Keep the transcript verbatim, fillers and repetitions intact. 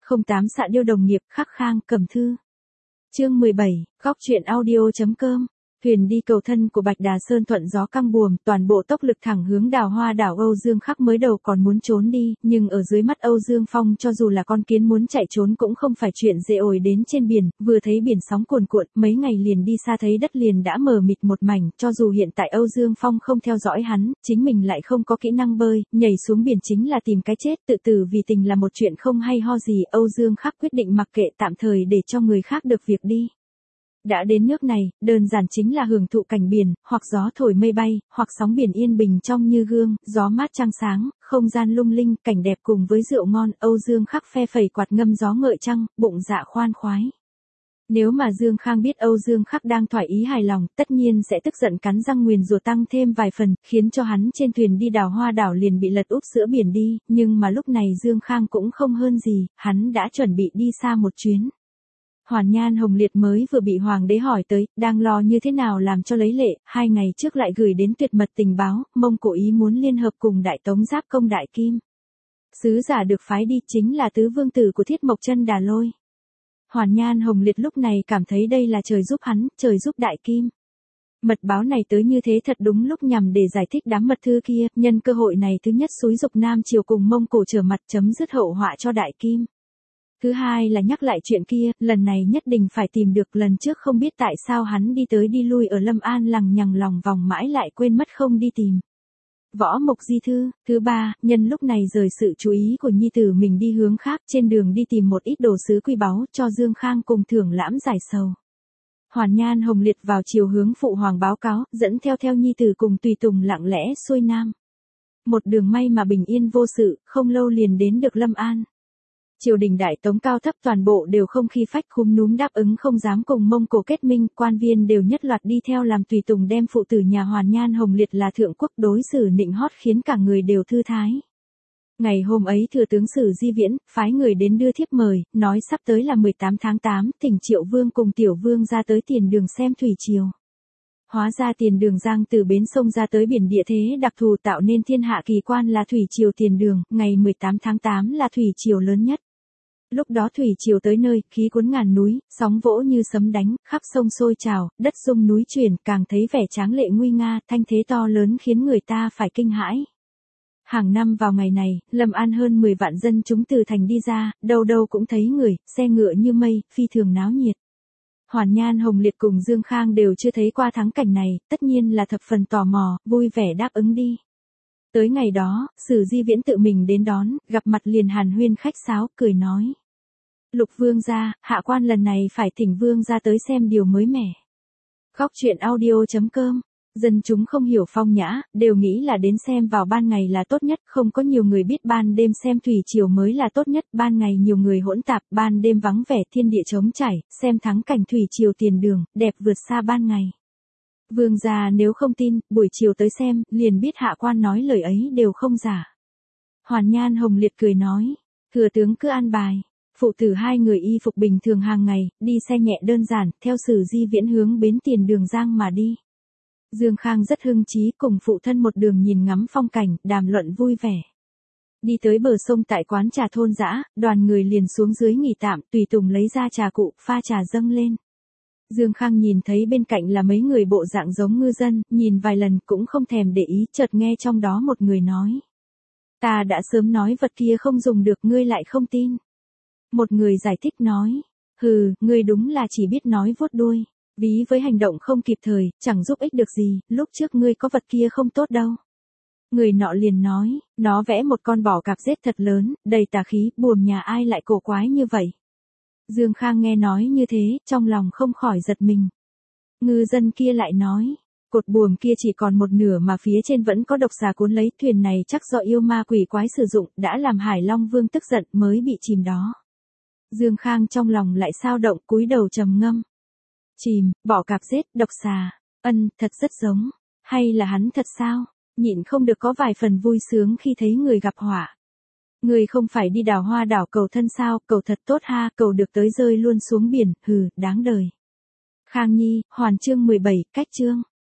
không tám xạ điêu đồng nghiệp, khắc khang, cầm thư. Chương mười bảy, góc truyện audio.com. Thuyền đi cầu thân của Bạch Đà Sơn thuận gió căng buồm, toàn bộ tốc lực thẳng hướng đào hoa đảo. Âu Dương Khắc mới đầu còn muốn trốn đi, nhưng ở dưới mắt Âu Dương Phong cho dù là con kiến muốn chạy trốn cũng không phải chuyện dễ. Ổi đến trên biển, vừa thấy biển sóng cuồn cuộn, mấy ngày liền đi xa thấy đất liền đã mờ mịt một mảnh. Cho dù hiện tại Âu Dương Phong không theo dõi hắn, chính mình lại không có kỹ năng bơi, nhảy xuống biển chính là tìm cái chết. Tự tử vì tình là một chuyện không hay ho gì. Âu Dương Khắc quyết định mặc kệ, tạm thời để cho người khác được việc đi. Đã đến nước này, đơn giản chính là hưởng thụ cảnh biển, hoặc gió thổi mây bay, hoặc sóng biển yên bình trong như gương, gió mát trăng sáng, không gian lung linh, cảnh đẹp cùng với rượu ngon. Âu Dương Khắc phe phẩy quạt ngâm gió ngợi trăng, bụng dạ khoan khoái. Nếu mà Dương Khang biết Âu Dương Khắc đang thoải ý hài lòng, tất nhiên sẽ tức giận cắn răng nguyền rủa tăng thêm vài phần, khiến cho hắn trên thuyền đi đào hoa đảo liền bị lật úp giữa biển đi. Nhưng mà lúc này Dương Khang cũng không hơn gì, hắn đã chuẩn bị đi xa một chuyến. Hoàn Nhan Hồng Liệt mới vừa bị hoàng đế hỏi tới, đang lo như thế nào làm cho lấy lệ, hai ngày trước lại gửi đến tuyệt mật tình báo, Mông Cổ ý muốn liên hợp cùng Đại Tống giáp công Đại Kim. Sứ giả được phái đi chính là tứ vương tử của Thiết Mộc Chân Đà Lôi. Hoàn Nhan Hồng Liệt lúc này cảm thấy đây là trời giúp hắn, trời giúp Đại Kim. Mật báo này tới như thế thật đúng lúc nhằm để giải thích đám mật thư kia, nhân cơ hội này thứ nhất xúi dục Nam Triều cùng Mông Cổ trở mặt chấm dứt hậu họa cho Đại Kim. Thứ hai là nhắc lại chuyện kia, lần này nhất định phải tìm được, lần trước không biết tại sao hắn đi tới đi lui ở Lâm An lằng nhằng lòng vòng mãi lại quên mất không đi tìm. Võ Mộc Di Thư. Thứ ba, nhân lúc này rời sự chú ý của nhi tử mình đi hướng khác, trên đường đi tìm một ít đồ sứ quý báu cho Dương Khang cùng thưởng lãm giải sầu. Hoàn Nhan Hồng Liệt vào chiều hướng phụ hoàng báo cáo, dẫn theo theo nhi tử cùng tùy tùng lặng lẽ xuôi nam. Một đường may mà bình yên vô sự, không lâu liền đến được Lâm An. Triều đình Đại Tống cao thấp toàn bộ đều không khí phách khúm núm đáp ứng không dám cùng Mông Cổ kết minh, quan viên đều nhất loạt đi theo làm tùy tùng, đem phụ tử nhà Hoàn Nhan Hồng Liệt là thượng quốc đối xử nịnh hót khiến cả người đều thư thái. Ngày hôm ấy thừa tướng Sử Di Viễn phái người đến đưa thiếp mời, nói sắp tới là mười tám tháng tám, thỉnh Triệu Vương cùng Tiểu Vương ra tới Tiền Đường xem thủy triều. Hóa ra Tiền Đường giang từ bến sông ra tới biển địa thế đặc thù tạo nên thiên hạ kỳ quan là thủy triều Tiền Đường, ngày mười tám tháng tám là thủy triều lớn nhất. Lúc đó thủy triều tới nơi, khí cuốn ngàn núi, sóng vỗ như sấm đánh, khắp sông sôi trào, đất rung núi chuyển, càng thấy vẻ tráng lệ nguy nga, thanh thế to lớn khiến người ta phải kinh hãi. Hàng năm vào ngày này, Lâm An hơn mười vạn dân chúng từ thành đi ra, đâu đâu cũng thấy người, xe ngựa như mây, phi thường náo nhiệt. Hoàn Nhan Hồng Liệt cùng Dương Khang đều chưa thấy qua thắng cảnh này, tất nhiên là thập phần tò mò, vui vẻ đáp ứng đi. Tới ngày đó, Sử Di Viễn tự mình đến đón, gặp mặt liền hàn huyên khách sáo, cười nói. Lục Vương gia, hạ quan lần này phải thỉnh Vương gia tới xem điều mới mẻ. Góc truyện audio.com. Dân chúng không hiểu phong nhã, đều nghĩ là đến xem vào ban ngày là tốt nhất, không có nhiều người biết ban đêm xem thủy triều mới là tốt nhất, ban ngày nhiều người hỗn tạp, ban đêm vắng vẻ thiên địa trống trải, xem thắng cảnh thủy triều Tiền Đường, đẹp vượt xa ban ngày. Vương gia nếu không tin, buổi chiều tới xem, liền biết hạ quan nói lời ấy đều không giả. Hoàn Nhan Hồng Liệt cười nói, thừa tướng cứ an bài. Phụ tử hai người y phục bình thường hàng ngày, đi xe nhẹ đơn giản, theo Sử Di Viễn hướng bến Tiền Đường giang mà đi. Dương Khang rất hưng trí cùng phụ thân một đường nhìn ngắm phong cảnh, đàm luận vui vẻ. Đi tới bờ sông tại quán trà thôn dã, đoàn người liền xuống dưới nghỉ tạm, tùy tùng lấy ra trà cụ, pha trà dâng lên. Dương Khang nhìn thấy bên cạnh là mấy người bộ dạng giống ngư dân, nhìn vài lần cũng không thèm để ý, chợt nghe trong đó một người nói. Ta đã sớm nói vật kia không dùng được, ngươi lại không tin. Một người giải thích nói, hừ, ngươi đúng là chỉ biết nói vuốt đuôi, ví với hành động không kịp thời, chẳng giúp ích được gì, lúc trước ngươi có vật kia không tốt đâu. Người nọ liền nói, nó vẽ một con bò cạp rết thật lớn, đầy tà khí, buồm nhà ai lại cổ quái như vậy. Dương Khang nghe nói như thế, trong lòng không khỏi giật mình. Ngư dân kia lại nói, cột buồm kia chỉ còn một nửa mà phía trên vẫn có độc xà cuốn lấy, thuyền này chắc do yêu ma quỷ quái sử dụng, đã làm Hải Long Vương tức giận mới bị chìm đó. Dương Khang trong lòng lại sao động, cúi đầu trầm ngâm. Chìm, bọ cạp rết, độc xà, ân, thật rất giống, hay là hắn thật sao? Nhịn không được có vài phần vui sướng khi thấy người gặp họa. Người không phải đi đào hoa đảo cầu thân sao, cầu thật tốt ha, cầu được tới rơi luôn xuống biển, hừ, đáng đời. Khang Nhi, Hoàn chương mười bảy, cách chương.